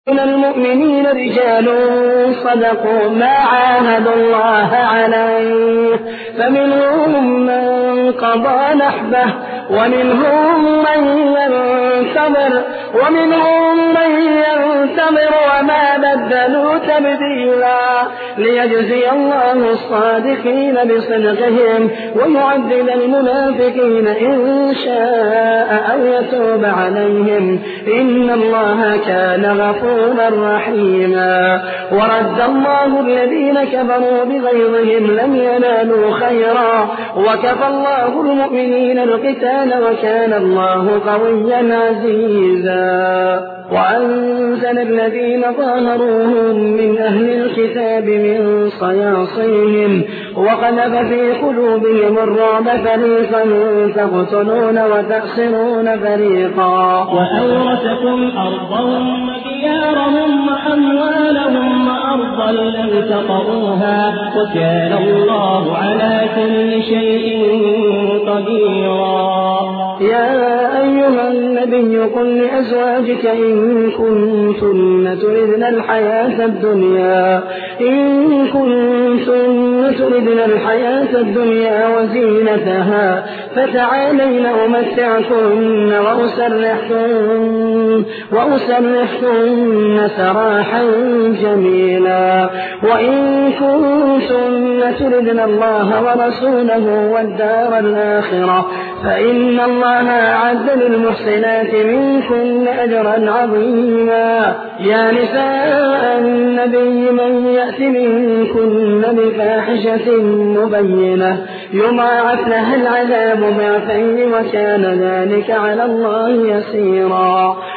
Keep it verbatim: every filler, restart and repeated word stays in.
من المؤمنين رجال صدقوا ما عاهدوا الله عليه فمنهم من قضى نحبه ومنهم من ينتظر ومنهم من ينتظر وما بدلوا تبديلا ليجزي الله الصادقين بصدقهم ويعذب المنافقين إن شاء أو يتوب عليهم إن الله كان غفورا رحيما. ورد الله الذين كفروا بغيظهم لم ينالوا خيرا وكفى الله المؤمنين القتال وكان الله قويا عزيزا. وأنزل الذين ظاهروهم من أهل الكتاب من صياصيهم وقذف في قلوبهم الرعب فريقا تقتلون وتأسرون فريقا. وأورثكم أرضهم وديارهم وأموالهم وأرضا لم تطئوها وكان الله على كل شيء قديرا. يا أيها النبي قل لأزواجك إن كنتن تردن الحياة الدنيا إن كنتن تردن الحياة الدنيا وزينتها فتعالين أمتعكن وأسرحكن وأسرحكن سراحا جميلا. وإن كنتن تردن الله ورسوله والدار الآخرة فإن الله أعد للمحسنات منكن أجرا عظيما. يا نساء النبي من يأت منكن بفاحشة مبينة يضاعف لها العذاب ضعفين وكان ذلك على الله يسيرا.